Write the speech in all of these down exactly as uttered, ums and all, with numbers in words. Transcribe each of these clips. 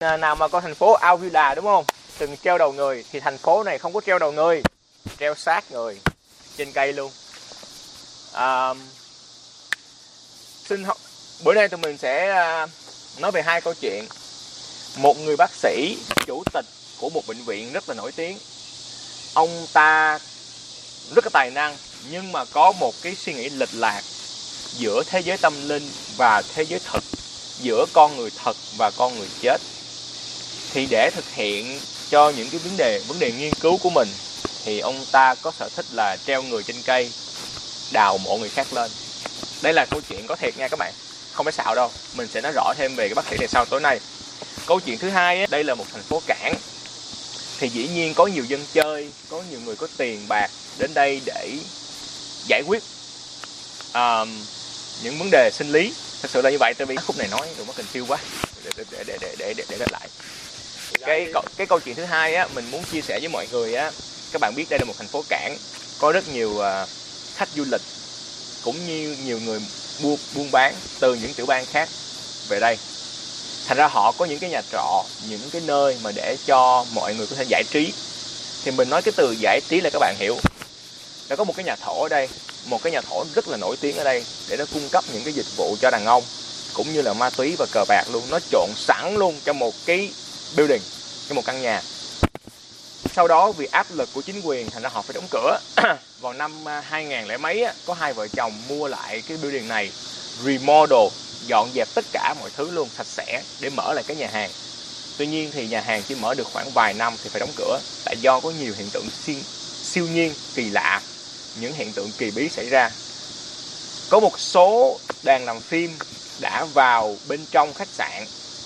Nào mà có thành phố Avila đúng không? Từng treo đầu người thì thành phố này không có treo đầu người, treo xác người trên cây luôn. À, xin bữa nay tụi mình sẽ nói về hai câu chuyện. Một người bác sĩ chủ tịch của một bệnh viện rất là nổi tiếng. Ông ta rất là tài năng nhưng mà có một cái suy nghĩ lệch lạc giữa thế giới tâm linh và thế giới thực, giữa con người thật và con người chết. Thì để thực hiện cho những cái vấn đề vấn đề nghiên cứu của mình thì ông ta có sở thích là treo người trên cây, đào mộ người khác lên. Đây là câu chuyện có thiệt nha các bạn, không phải xạo đâu. Mình sẽ nói rõ thêm về cái bác sĩ này sau tối nay. Câu chuyện thứ hai ấy, đây là một thành phố cảng. Thì dĩ nhiên có nhiều dân chơi, có nhiều người có tiền bạc đến đây để giải quyết uh, những vấn đề sinh lý. Thật sự là như vậy, tại vì khúc này nói đừng có cần siêu quá. Để để để để để để, để lại. Cái cái câu chuyện thứ hai á, mình muốn chia sẻ với mọi người á, các bạn biết đây là một thành phố cảng, có rất nhiều uh, khách du lịch cũng như nhiều người buôn buôn bán từ những tiểu bang khác về đây. Thành ra họ có những cái nhà trọ, những cái nơi mà để cho mọi người có thể giải trí. Thì mình nói cái từ giải trí là các bạn hiểu. Đã có một cái nhà thổ ở đây, một cái nhà thổ rất là nổi tiếng ở đây để nó cung cấp những cái dịch vụ cho đàn ông cũng như là ma túy và cờ bạc luôn. Nó trộn sẵn luôn trong một cái building, trong một căn nhà. Sau đó vì áp lực của chính quyền thành ra họ phải đóng cửa. Vào năm hai nghìn lẻ mấy á, có hai vợ chồng mua lại cái building này, remodel, dọn dẹp tất cả mọi thứ luôn sạch sẽ để mở lại cái nhà hàng. Tuy nhiên thì nhà hàng chỉ mở được khoảng vài năm thì phải đóng cửa, tại do có nhiều hiện tượng siêu, siêu nhiên kỳ lạ, những hiện tượng kỳ bí xảy ra. Có một số đoàn làm phim đã vào bên trong khách sạn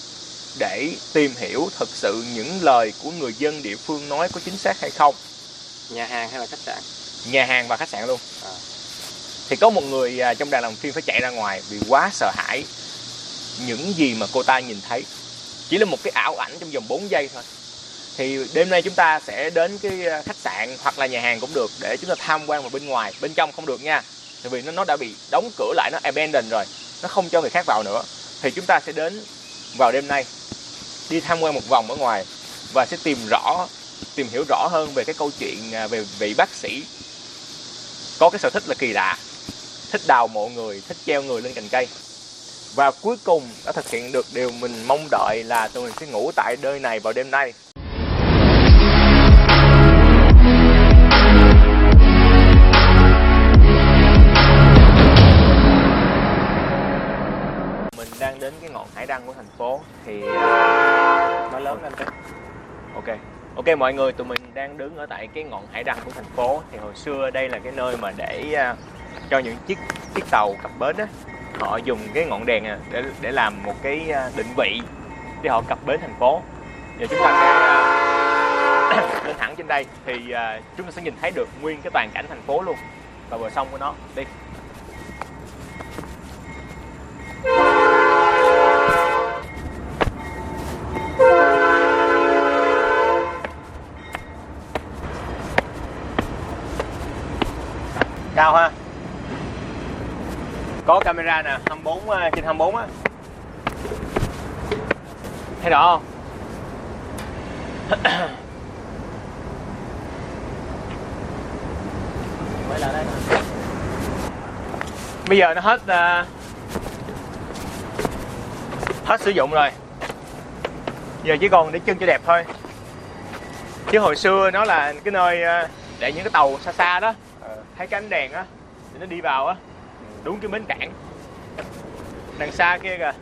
để tìm hiểu thực sự những lời của người dân địa phương nói có chính xác hay không. Nhà hàng hay là khách sạn? Nhà hàng và khách sạn luôn. À. Thì có một người trong đoàn làm phim phải chạy ra ngoài vì quá sợ hãi những gì mà cô ta nhìn thấy. Chỉ là một cái ảo ảnh trong vòng bốn giây thôi. Thì đêm nay chúng ta sẽ đến cái khách sạn hoặc là nhà hàng cũng được để chúng ta tham quan vào bên ngoài. Bên trong không được nha, tại vì nó, nó đã bị đóng cửa lại, nó abandoned rồi, nó không cho người khác vào nữa. Thì chúng ta sẽ đến vào đêm nay, đi tham quan một vòng ở ngoài và sẽ tìm rõ, tìm hiểu rõ hơn về cái câu chuyện về vị bác sĩ có cái sở thích là kỳ lạ, thích đào mộ người, thích treo người lên cành cây. Và cuối cùng đã thực hiện được điều mình mong đợi là tụi mình sẽ ngủ tại nơi này vào đêm nay. Mình đang đến cái ngọn hải đăng của thành phố thì uh, nói lớn lên cái. Ok. Ok mọi người, tụi mình đang đứng ở tại cái ngọn hải đăng của thành phố. Thì hồi xưa đây là cái nơi mà để uh, cho những chiếc chiếc tàu cập bến á, họ dùng cái ngọn đèn này để để làm một cái định vị để họ cập bến thành phố. Giờ chúng ta sẽ uh, lên thẳng trên đây thì uh, chúng ta sẽ nhìn thấy được nguyên cái toàn cảnh thành phố luôn và bờ sông của nó. Đi. Cao ha. Có camera nè, hai mươi bốn trên hai mươi bốn á. Thấy rõ không? Quay lại đây nè. Bây giờ nó hết uh, hết sử dụng rồi. Giờ chỉ còn để chân cho đẹp thôi. Chứ hồi xưa nó là cái nơi uh, để những cái tàu xa xa đó, thấy cái ánh đèn á thì nó đi vào á, đúng cái bến cảng đằng xa kia kìa.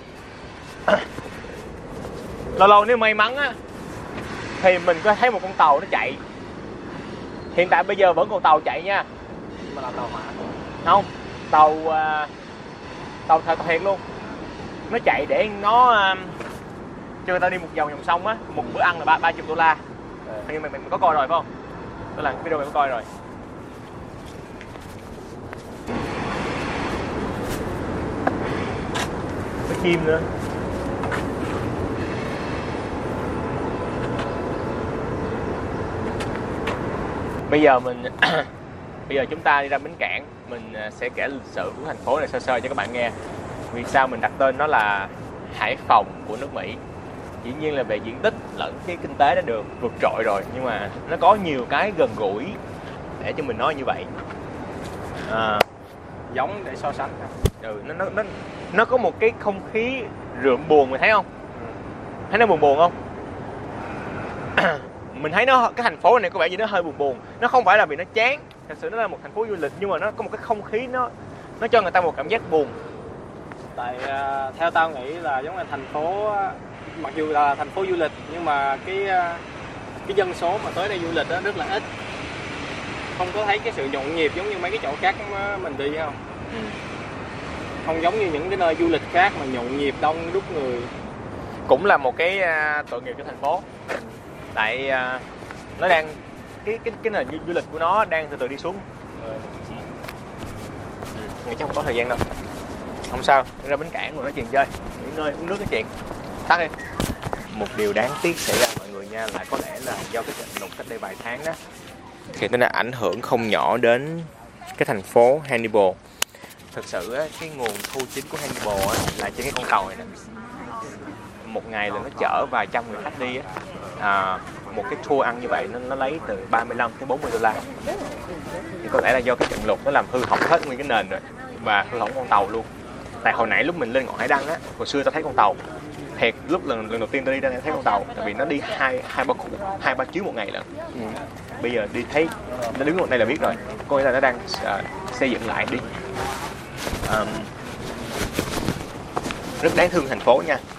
Lâu lâu nếu may mắn á thì mình có thấy một con tàu nó chạy. Hiện tại bây giờ vẫn còn tàu chạy nha, mà là tàu hỏa không, tàu uh, tàu thật thiệt luôn. Nó chạy để nó uh, cho người ta đi một vòng vòng sông á, một bữa ăn là ba ba chục đô la. Nhưng mà mình, mình có coi rồi phải không? Đó là video mình có coi rồi. Có chim nữa. Bây giờ mình bây giờ chúng ta đi ra bến cảng, mình sẽ kể lịch sử của thành phố này sơ sơ cho các bạn nghe. Vì sao mình đặt tên nó là Hải Phòng của nước Mỹ. dĩ nhiên là về diện tích lẫn cái kinh tế đã được vượt trội rồi, nhưng mà nó có nhiều cái gần gũi để cho mình nói như vậy. À, Giống để so sánh. ừ, nó, nó, nó, nó có một cái không khí rượm buồn, mày thấy không? Thấy nó buồn buồn không? Mình thấy nó, cái thành phố này có vẻ như nó hơi buồn buồn. Nó không phải là vì nó chán, thật sự nó là một thành phố du lịch, nhưng mà nó có một cái không khí nó nó cho người ta một cảm giác buồn. Tại uh, theo tao nghĩ là giống như thành phố, mặc dù là thành phố du lịch nhưng mà cái uh, cái dân số mà tới đây du lịch đó rất là ít, không có thấy cái sự nhộn nhịp giống như mấy cái chỗ khác mình đi không. Ừ. Không giống như những cái nơi du lịch khác mà nhộn nhịp đông đúc người. Cũng là một cái uh, tội nghiệp cho thành phố. Tại uh, nó đang cái cái cái nền du lịch của nó đang từ từ đi xuống. Ừ. Nghĩ chắc không có thời gian đâu. Không sao, ra bến cảng rồi nói chuyện chơi, nghỉ ngơi uống nước cái chuyện. Tắt đi. Một điều đáng tiếc xảy ra mọi người nha, là có lẽ là do cái trận lụt cách đây vài tháng đó, thì nó đã ảnh hưởng không nhỏ đến cái thành phố Hannibal. Thực sự á, cái nguồn thu chính của Hannibal á, là trên cái con tàu này nè. Một ngày là nó chở vài trăm người khách đi á. À, một cái tour ăn như vậy nó, nó lấy từ ba mươi lăm tới bốn mươi đô la. Thì có lẽ là do cái trận lụt nó làm hư hỏng hết nguyên cái nền rồi, và hư hỏng con tàu luôn. Tại hồi nãy lúc mình lên ngọn hải đăng á, hồi xưa tao thấy con tàu thiệt, lúc lần lần đầu tiên tao đi tao thấy con tàu, tại vì nó đi hai hai ba cụ hai ba chuyến một ngày lận. Ừ. Bây giờ đi thấy nó đứng ở đây là biết rồi, có nghĩa là nó đang uh, xây dựng lại đi. Um, rất đáng thương thành phố nha.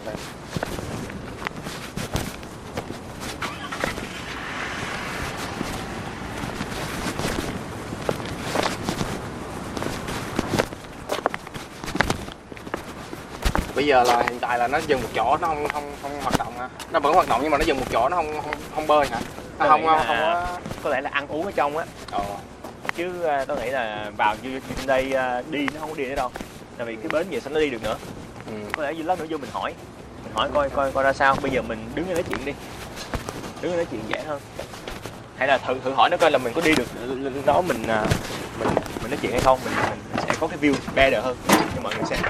Bây giờ là hiện tại là nó dừng một chỗ, nó không không không hoạt động hả? Nó vẫn hoạt động nhưng mà nó dừng một chỗ, nó không không không bơi hả? Nó không không, không có... có lẽ là ăn uống ở trong á. Ờ. Chứ uh, tôi nghĩ là vào như trên đây uh, đi nó không có đi nữa đâu. Tại vì cái bến về sao nó đi được nữa. Ừ. Có lẽ lát nữa vô mình hỏi, mình hỏi coi coi coi ra sao. Bây giờ mình đứng đây nói chuyện đi, đứng đây nói chuyện dễ hơn. Hay là thử thử hỏi nó coi là mình có đi được đó, mình uh, mình mình nói chuyện hay không, mình, mình sẽ có cái view better hơn cho mọi người xem.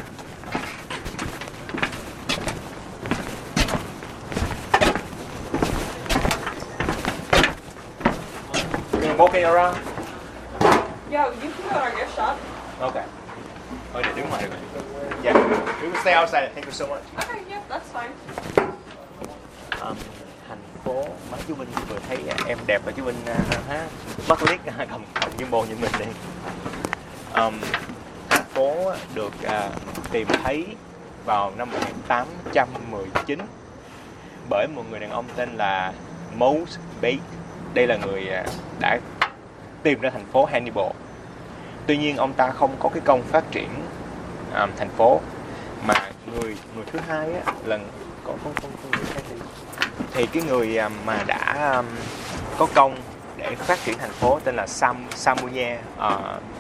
Walking around. Yeah, you can go in our gift shop. Okay. Thôi để đứng ngoài được rồi. Yeah, we will stay outside. Thank you so much. Okay, yeah, that's fine. Um, thành phố, mấy chú Vinh vừa thấy em đẹp và chú Vinh uh, ha, mắt liếc cầm cầm gimbal nhìn mình đi. Um, thành phố được uh, tìm thấy vào năm một nghìn tám trăm mười chín bởi một người đàn ông tên là Mose Bates. Đây là người đã tìm ra thành phố Hannibal. Tuy nhiên ông ta không có cái công phát triển um, thành phố, mà người người thứ hai á, là có không không không người khác đi. Thì cái người um, mà đã um, có công để phát triển thành phố tên là Sam Samuel uh,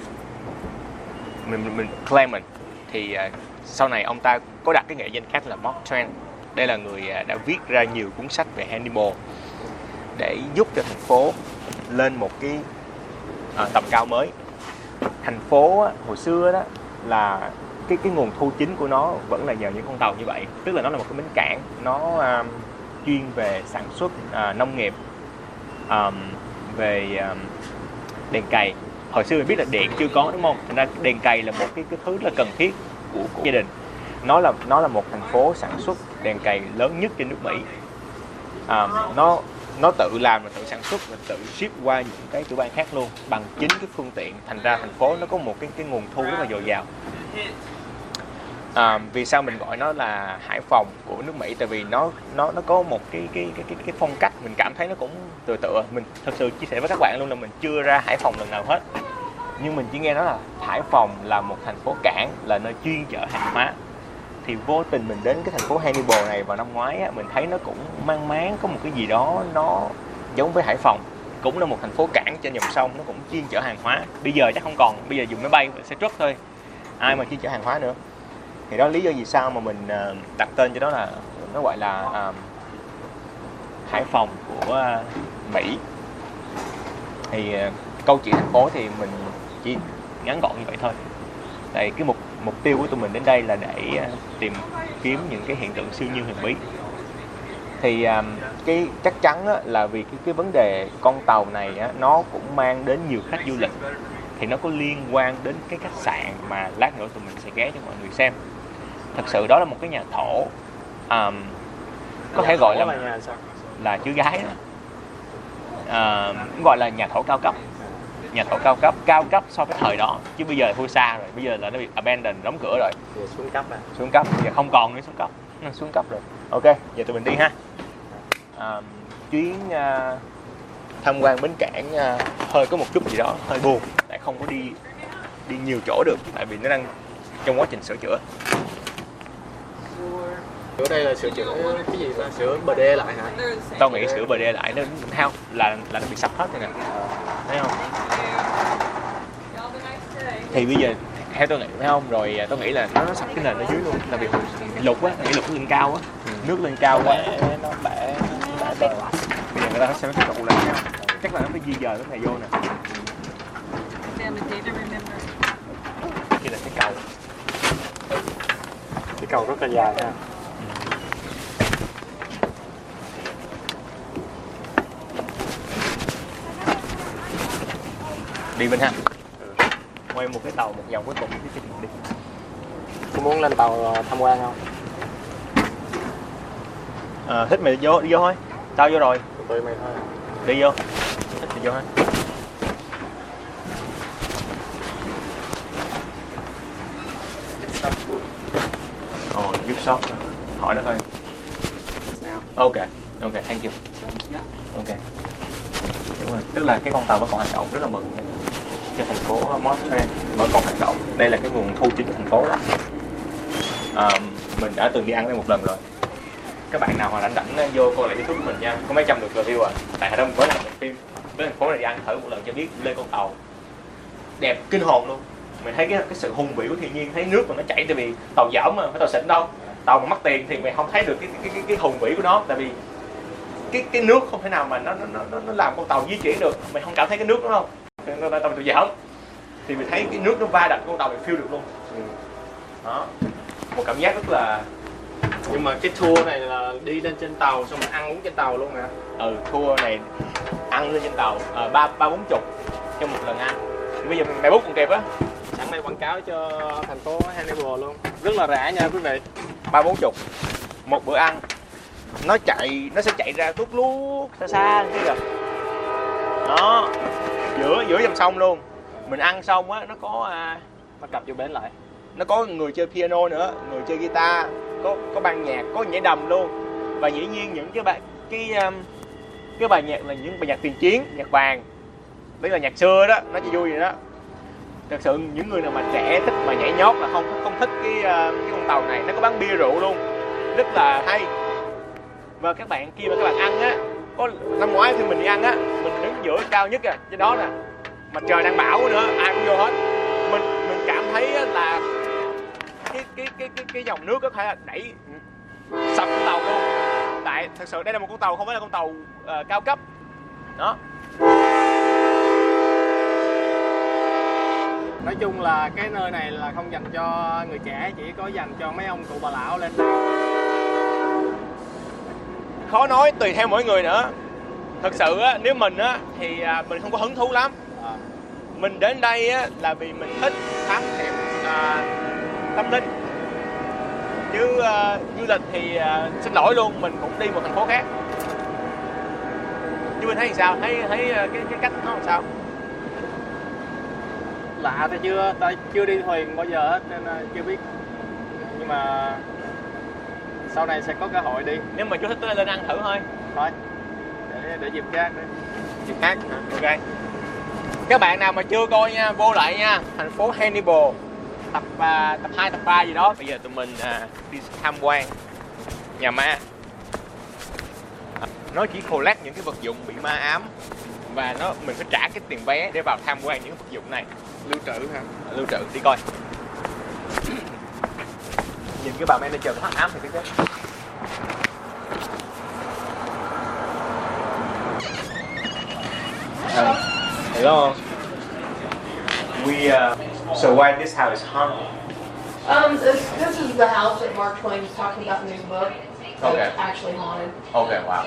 mình mình Clement. Thì uh, sau này ông ta có đặt cái nghệ danh khác là Mark Twain. Đây là người uh, đã viết ra nhiều cuốn sách về Hannibal để giúp cho thành phố lên một cái à, tầm cao mới. Thành phố á, hồi xưa đó là cái cái nguồn thu chính của nó vẫn là nhờ những con tàu như vậy, tức là nó là một cái bến cảng, nó à, chuyên về sản xuất à, nông nghiệp, à, về à, đèn cày. Hồi xưa mình biết là điện chưa có đúng không? Thành ra đèn cày là một cái cái thứ là cần thiết của, của gia đình. Nó là nó là một thành phố sản xuất đèn cày lớn nhất trên nước Mỹ. À, nó nó tự làm và tự sản xuất và tự ship qua những cái tiểu bang khác luôn bằng chính cái phương tiện. Thành ra thành phố nó có một cái cái nguồn thu rất là dồi dào. À, vì sao mình gọi nó là Hải Phòng của nước Mỹ? Tại vì nó nó nó có một cái cái cái cái, cái phong cách mình cảm thấy nó cũng tựa tựa. Mình thật sự chia sẻ với các bạn luôn là mình chưa ra Hải Phòng lần nào hết, nhưng mình chỉ nghe nói là Hải Phòng là một thành phố cảng, là nơi chuyên chở hàng hóa. Thì vô tình mình đến cái thành phố Hannibal này vào năm ngoái á, mình thấy nó cũng mang máng có một cái gì đó nó giống với Hải Phòng, cũng là một thành phố cảng trên dòng sông, nó cũng chuyên chở hàng hóa. Bây giờ chắc không còn, bây giờ dùng máy bay xe truck thôi, ai mà chuyên chở hàng hóa nữa. Thì đó là lý do vì sao mà mình uh, đặt tên cho đó là nó gọi là uh, Hải Phòng của uh, Mỹ. Thì uh, câu chuyện thành phố thì mình chỉ ngắn gọn như vậy thôi. Tại cái mục mục tiêu của tụi mình đến đây là để uh, tìm kiếm những cái hiện tượng siêu nhiên huyền bí. Thì um, cái chắc chắn á, là vì cái cái vấn đề con tàu này á, nó cũng mang đến nhiều khách du lịch, thì nó có liên quan đến cái khách sạn mà lát nữa tụi mình sẽ ghé cho mọi người xem. Thật sự đó là một cái nhà thổ, um, có thể gọi là là, nhà sao? là chữ gái đó. Uh, gọi là nhà thổ cao cấp, nhà thổ cao cấp cao cấp so với thời đó, chứ bây giờ thua xa rồi, bây giờ là nó bị abandoned, đóng cửa rồi, Giờ xuống cấp à. xuống cấp, bây giờ không còn nữa, xuống cấp, nó xuống cấp rồi. Ok, giờ tụi mình đi ha. Uh, chuyến uh, tham quan bến cảng uh, hơi có một chút gì đó hơi buồn, tại không có đi đi nhiều chỗ được, tại vì nó đang trong quá trình sửa chữa. Ở đây là sửa chữa cái gì ta? Sửa bờ đê lại hả? Tao nghĩ sửa bờ đê lại nó hao là là nó bị sập hết rồi nè, thấy không? Thì bây giờ theo tôi nghĩ phải không, rồi tôi nghĩ là nó, nó sập cái nền ở dưới luôn, là vì lục á, nghĩ lục nó lên cao á, ừ. Nước lên cao quá nó bể bể bờ. Bây giờ người ta sẽ cái trụ lại ha, chắc là nó phải di dời cái này vô nè. Kia là cái cầu, Cái cầu rất là dài ha. Đi bên ha. Quay một cái tàu một vòng cuối cùng phía trên đi. Có muốn lên tàu tham quan không? À, thích mày đi vô, đi vô thôi. Tao vô rồi. Tụi mày thôi. Đi vô. Thích thì vô ha. Ồ, oh, gift shop. Hỏi nó thôi. Ok, ok, thank you. Ok. Đúng rồi, tức là cái con tàu vẫn còn hoạt động, rất là mừng cho thành phố Montreal vẫn còn hoạt động. Đây là cái nguồn thu chính của thành phố đó. À, mình đã từng đi ăn đây một lần rồi. Các bạn nào mà rảnh rảnh vô coi lại YouTube của mình nha, có mấy trăm lượt review à. Tại hồi đó mình mới làm một phim với thành phố này, đi ăn thử một lần cho biết lên con tàu đẹp kinh hồn luôn. Mình thấy cái, cái sự hùng vĩ của thiên nhiên, thấy nước mà nó chảy, tại vì tàu dởm mà, phải tàu xịn đâu. Tàu mà mắc tiền thì mày không thấy được cái cái cái, cái hùng vĩ của nó, tại vì cái cái nước không thể nào mà nó nó nó nó làm con tàu di chuyển được, mày không cảm thấy cái nước đó không? Nó tàu tàu dởm thì mình thấy cái nước nó va đập con tàu mình feel được luôn. Ừ. Đó, một cảm giác rất là. Nhưng mà cái tour này là đi lên trên tàu xong rồi ăn uống trên tàu luôn hả? Ừ, tour này ăn lên trên tàu à, ba ba bốn chục cho một lần ăn. Thì bây giờ mày book còn kịp á. Sẵn đây quảng cáo cho thành phố Hannibal luôn, rất là rẻ nha quý vị. Ba bốn chục một bữa ăn. Nó chạy, nó sẽ chạy ra tuốt luốt xa xa chứ kìa. Đó, giữa giữa dòng sông luôn. Mình ăn xong á, nó có à, Nó cặp vô bến lại. nó có người chơi piano nữa, người chơi guitar, có có ban nhạc, có nhảy đầm luôn. Và dĩ nhiên những cái bài cái um, cái bài nhạc là những bài nhạc tiền chiến, nhạc vàng. Đấy là nhạc xưa đó, nó chỉ vui vậy đó. Thật sự những người nào mà trẻ thích mà nhảy nhót là không không thích cái uh, cái con tàu này, nó có bán bia rượu luôn, rất là hay. Và các bạn khi mà các bạn ăn á, có năm ngoái khi mình đi ăn á, mình đứng giữa cao nhất à, trên đó nè, mà trời đang bão nữa, ai cũng vô hết. Mình mình cảm thấy là cái cái cái cái cái dòng nước có thể là đẩy sập con tàu luôn. Tại thật sự đây là một con tàu không phải là con tàu uh, cao cấp. Đó. Nói chung là cái nơi này là không dành cho người trẻ, chỉ có dành cho mấy ông cụ bà lão lên đây. Khó nói, tùy theo mỗi người nữa. Thật sự á, nếu mình á thì à, mình không có hứng thú lắm. À. Mình đến đây á là vì mình thích thám hiểm à, tâm linh. Chứ à, du lịch thì à, xin lỗi luôn, mình cũng đi một thành phố khác. Chứ mình thấy sao? Thấy thấy cái cái cách nó làm sao? Lạ thì chưa, ta chưa đi thuyền bao giờ hết nên chưa biết. Nhưng mà sau này sẽ có cơ hội đi. Nếu mà chú thích tôi lên ăn thử thôi. Thôi, để để dịp khác đi. Dịp khác hả? Ok. Các bạn nào mà chưa coi nha, vô lại nha, thành phố Hannibal tập uh, tập hai, tập ba gì đó. Bây giờ tụi mình uh, đi tham quan nhà ma. Nó chỉ collect những cái vật dụng bị ma ám và nó mình phải trả cái tiền vé để vào tham quan những vật dụng này. Lưu trữ hả? Lưu trữ, đi coi. Nhìn cái bà manager nó hắc ám thì cái thế. Uh, hello. We uh, so why this house haunted? Um, this, this is the house that Mark Twain was talking about in his book. So Okay. it's actually haunted. Okay, wow.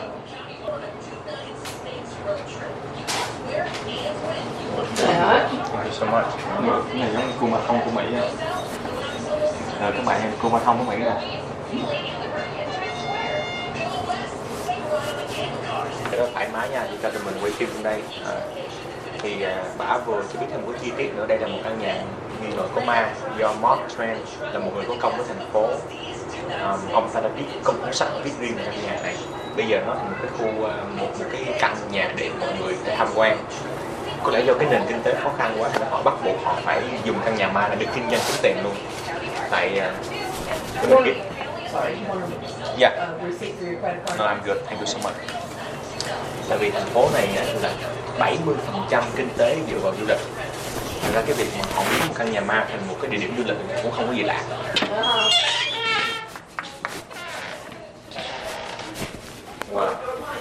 Yeah. Thank you so much. Cái này giống cua ma thông của Mỹ á. Rồi các bạn, cua ma thông của Mỹ nè. Rất thoải mái nha, chỉ cho tụi mình quay phim trong đây. À, thì à, bả vừa cho biết thêm một cái chi tiết nữa, đây là một căn nhà nghi ngờ có ma do Mark Twain là một người có công với thành phố. Um, ông ta đã viết công cuốn sách viết riêng về căn nhà này. Bây giờ nó thành một cái khu uh, một một cái căn nhà để mọi người để tham quan. Có lẽ do cái nền kinh tế khó khăn quá nên họ bắt buộc họ phải dùng căn nhà ma để kinh doanh kiếm tiền luôn. Tại uh, You want, cái sorry, you want yeah. a uh, receipt for your credit card? No, I'm good. Thank you so much. Tại vì thành phố này á, là bảy mươi phần trăm kinh tế dựa vào du lịch. Thành ra cái việc mà họ biến một căn nhà ma thành một cái địa điểm du lịch cũng không có gì lạ. Uh-huh. Wow.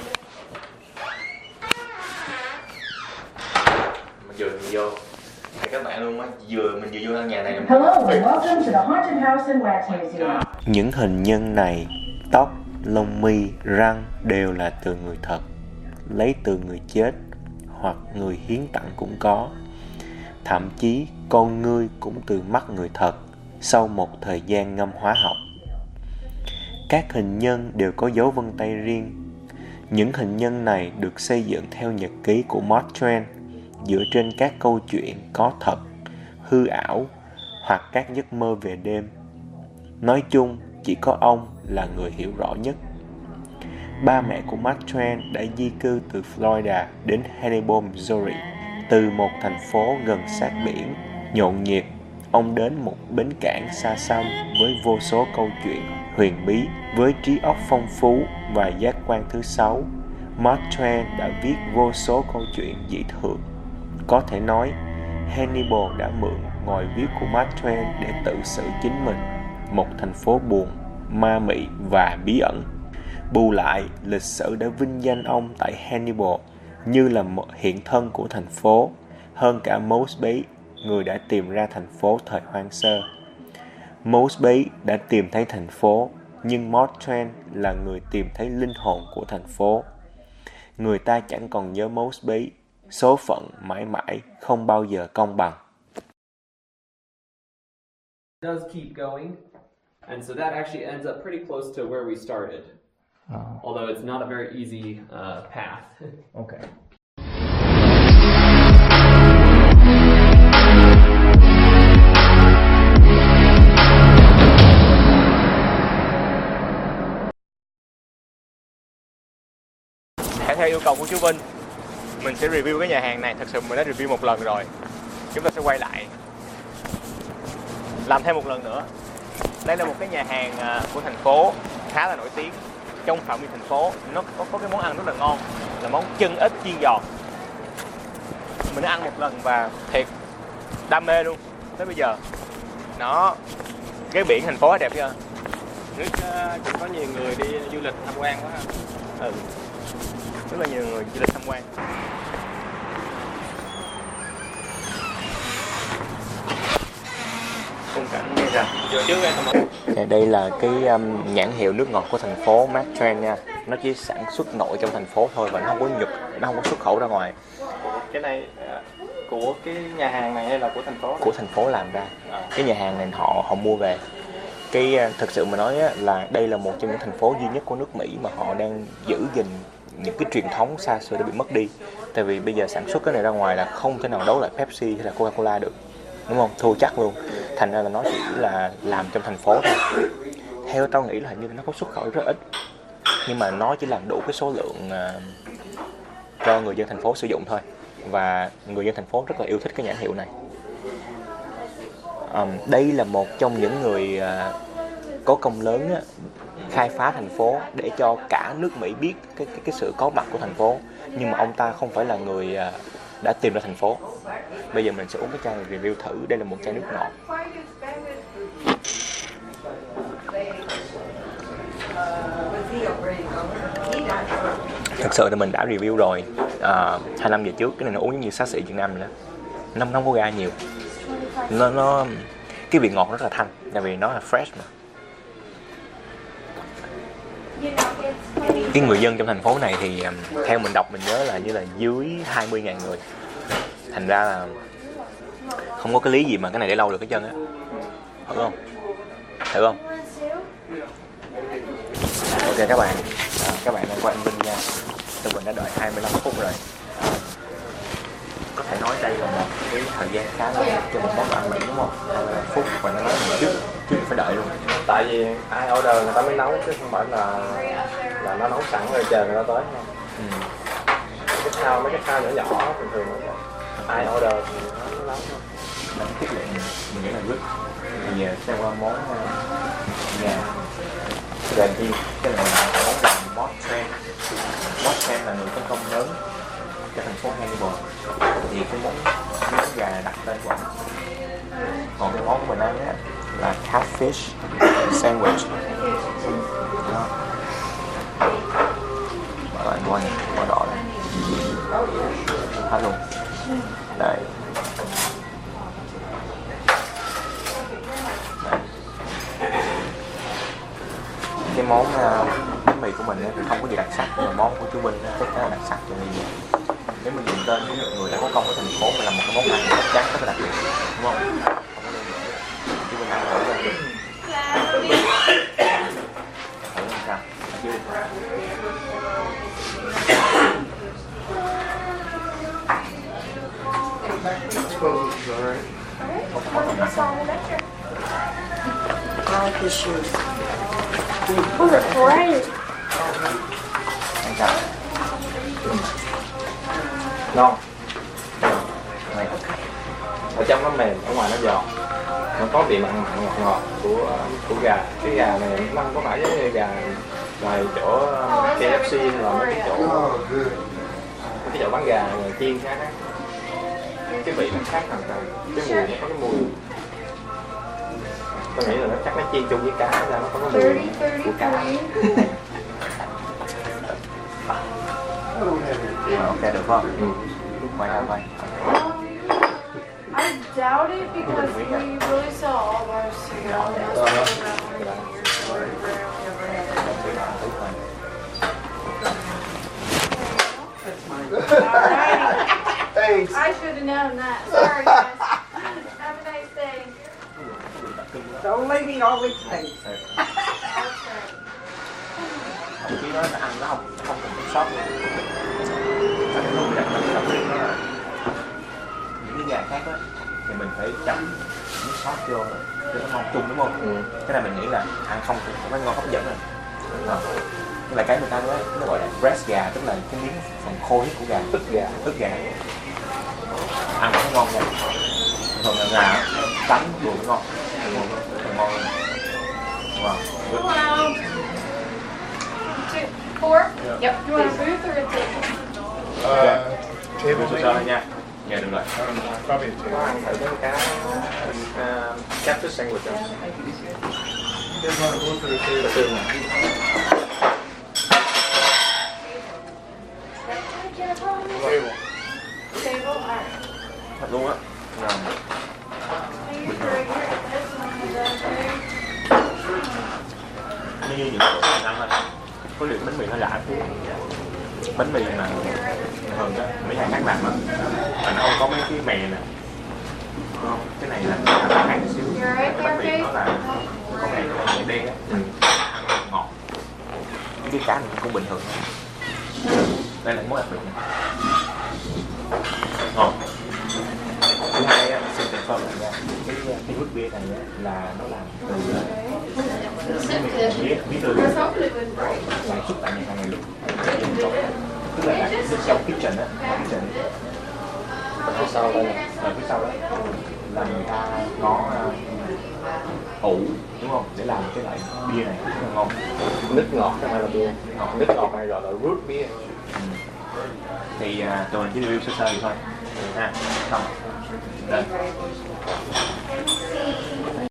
Mình vừa mình vô thì các bạn luôn á, vừa mình vừa vô căn nhà này. Hello and welcome to the Haunted House and Wax Museum. Những hình nhân này, tóc, lông mi, răng đều là từ người thật, lấy từ người chết hoặc người hiến tặng cũng có. Thậm chí con ngươi cũng từ mắt người thật sau một thời gian ngâm hóa học. Các hình nhân đều có dấu vân tay riêng. Những hình nhân này được xây dựng theo nhật ký của Mark Twain dựa trên các câu chuyện có thật, hư ảo hoặc các giấc mơ về đêm. Nói chung, chỉ có ông là người hiểu rõ nhất. Ba mẹ của Mark Twain đã di cư từ Florida đến Hannibal, Missouri. Từ một thành phố gần sát biển, nhộn nhịp, ông đến một bến cảng xa xăm với vô số câu chuyện huyền bí. Với trí óc phong phú và giác quan thứ sáu, Mark Twain đã viết vô số câu chuyện dị thường. Có thể nói, Hannibal đã mượn ngòi viết của Mark Twain để tự xử chính mình, một thành phố buồn, ma mị và bí ẩn. Bù lại, lịch sử đã vinh danh ông tại Hannibal như là một hiện thân của thành phố, hơn cả Mosby, người đã tìm ra thành phố thời hoang sơ. Mosby đã tìm thấy thành phố, nhưng Mark Twain là người tìm thấy linh hồn của thành phố. Người ta chẳng còn nhớ Mosby, số phận mãi mãi không bao giờ công bằng. Does keep going, and so that actually ends up pretty close to where we started. Oh. Although it's not a very easy uh, path. Okay. Theo yêu cầu của chú Vinh, mình sẽ review cái nhà hàng này. Thật sự mình đã review một lần rồi. Chúng ta sẽ quay lại làm thêm một lần nữa. Đây là một cái nhà hàng của thành phố khá là nổi tiếng trong phạm vi thành phố. Nó có, có cái món ăn rất là ngon là món chân ếch chiên giòn. Mình đã ăn một lần và thiệt đam mê luôn tới bây giờ. Nó cái biển thành phố đẹp chưa? Nước uh, cũng có nhiều người đi du lịch tham quan quá ha. Ừ. Rất là nhiều người du lịch tham quan. Khung cảnh đây ra. Trước đây, đây là cái um, nhãn hiệu nước ngọt của thành phố Mark Twain nha. Nó chỉ sản xuất nội trong thành phố thôi và nó không có nhập, nó không có xuất khẩu ra ngoài. Cái này của cái nhà hàng này hay là của thành phố? Của thành phố làm ra. Cái nhà hàng này họ họ mua về. Cái thực sự mà nói á, là đây là một trong những thành phố duy nhất của nước Mỹ mà họ đang giữ gìn những cái truyền thống xa xưa đã bị mất đi. Tại vì bây giờ sản xuất cái này ra ngoài là không thể nào đấu lại Pepsi hay là Coca-Cola được, đúng không? Thua chắc luôn. Thành ra là nó chỉ là làm trong thành phố thôi. Theo tao nghĩ là hình như nó có xuất khẩu rất ít, nhưng mà nó chỉ làm đủ cái số lượng uh, cho người dân thành phố sử dụng thôi. Và người dân thành phố rất là yêu thích cái nhãn hiệu này. Um, đây là một trong những người uh, có công lớn á, khai phá thành phố để cho cả nước Mỹ biết cái, cái, cái sự có mặt của thành phố. Nhưng mà ông ta không phải là người uh, đã tìm ra thành phố. Bây giờ mình sẽ uống cái chai này review thử. Đây là một chai nước ngọt. Thật sự thì mình đã review rồi uh, hai năm về trước. Cái này nó uống giống như xá xị Việt Nam vậy đó. Nó không có ga nhiều. Nó, nó cái vị ngọt rất là thanh, tại vì nó là fresh mà. cái người dân trong thành phố này thì um, theo mình đọc mình nhớ là như là dưới hai mươi ngàn người, thành ra là không có cái lý gì mà cái này để lâu được cái chân á, hiểu không? Hiểu không? Ok các bạn, à, các bạn đang coi anh Vinh nha. Tụi mình đã đợi hai mươi lăm phút rồi. Có thể nói đây là một cái thời gian khá là cho một món ăn Mỹ đúng không? hai mươi lăm phút và nó nói mình trước trước phải đợi luôn. Tại vì ai order người ta mới nấu chứ không phải là là nó nấu sẵn rồi chờ người ta tới. Ừ. Cái thao mấy cái thao nhỏ nhỏ bình thường ai order thì nó mới nấu thôi. Là cái chất lượng mình nghĩ là good. Thì giờ xem qua món uh, gà gà chiên, cái này là món gà Boss Trend. Boss Trend là người có công lớn cho thành phố Hannibal. Thì cái món món gà đặt tên của anh. Còn cái món của mình đây á là catfish sandwich. Đó. Mở lại qua này, qua đỏ này. Hết luôn. Đây. Cái món uh, bánh mì của mình thì không có gì đặc sắc, nhưng mà món của chú Vinh chắc chắn là đặc sắc, cho nên nếu mình dùng tên với người đã có công ở thành phố mà làm một cái món ăn chắc chắn rất là đặc biệt, đúng không? Không có đơn giản. Chú Vinh ăn thử rồi. Thử làm sao? Chưa. I like his shoes. Oh, they're great. Ăn sao? Ngon. Ở trong nó mềm, ở ngoài nó giòn. Nó có vị mặn mặn ngọt ngọt của của gà. Cái gà này nó không có phải giống như gà ngoài chỗ K F C là mấy cái chỗ mấy cái chỗ bán gà chiên khác á. Cái vị nó khác hoàn toàn. Cái mùi nó có cái mùi. Tôi nghĩ là nó chắc nó chiên chung với cá ra nó có cái mùi của cá. Ok được không? Ừ. Lúc quay ra quay. I doubt it because we really sell all of ours together. Thanks. I should have known that. Sorry, guys. Have a nice day. Don't leave me all these things. Thậm chí nó ăn nó không nó không cần cái sốt luôn. Tại cái lúc đặt đặt đặt nó là những cái gà khác á thì mình phải chấm nước sốt vô cho nó ngon chung đúng không? Ừ. Cái này mình nghĩ là ăn không nó ngon hấp dẫn rồi. Đúng không? Cái là cái người ta nói nó gọi là breast gà, tức là cái miếng phần khô nhất của gà, ức gà, ức gà. Ăn nó ngon nha. Thường là gà tắn đùi nó ngon, ngon, ngon luôn. Đúng không? Hello. Two, four? Yep. You want a booth or a table? Uh, table Cho maybe? cho nha. Dạ được rồi. Um, probably a Có table. ăn thử cái cá uh, catfish sandwich không? You guys want to go for the table? Cái xương này. Table. Table? Alright. Thật luôn á. Rồi. Thank you right here. This one is okay. Nó như những chỗ mình ăn thôi. Có liệu bánh mì hơi lạ chứ. Bánh mì mà thường á, mấy nhà khác làm á, mà nó không có mấy cái mè nè. Đúng không? Cái này là nó khác xíu. Cái bánh mì nó là có mè mè đen á, ngọt. Cái cá này cũng bình thường thôi. Đây là món đặc biệt này. Ngon. Thứ hai á, xin confirm lại nha, cái cái root beer này á, là nó làm từ mía mía tươi, sản xuất tại nhà hàng này luôn, tức là làm trong kitchen á, kitchen Phía sau đây nè. ở phía sau đó là người ta có uh, ủ đúng không, để làm cái loại bia này rất là ngon. Nước ngọt không phải là bia. Nước ngọt này gọi là root beer. Ừ. Thì uh, tụi mình chỉ review sơ sơ vậy thôi ha, không đây.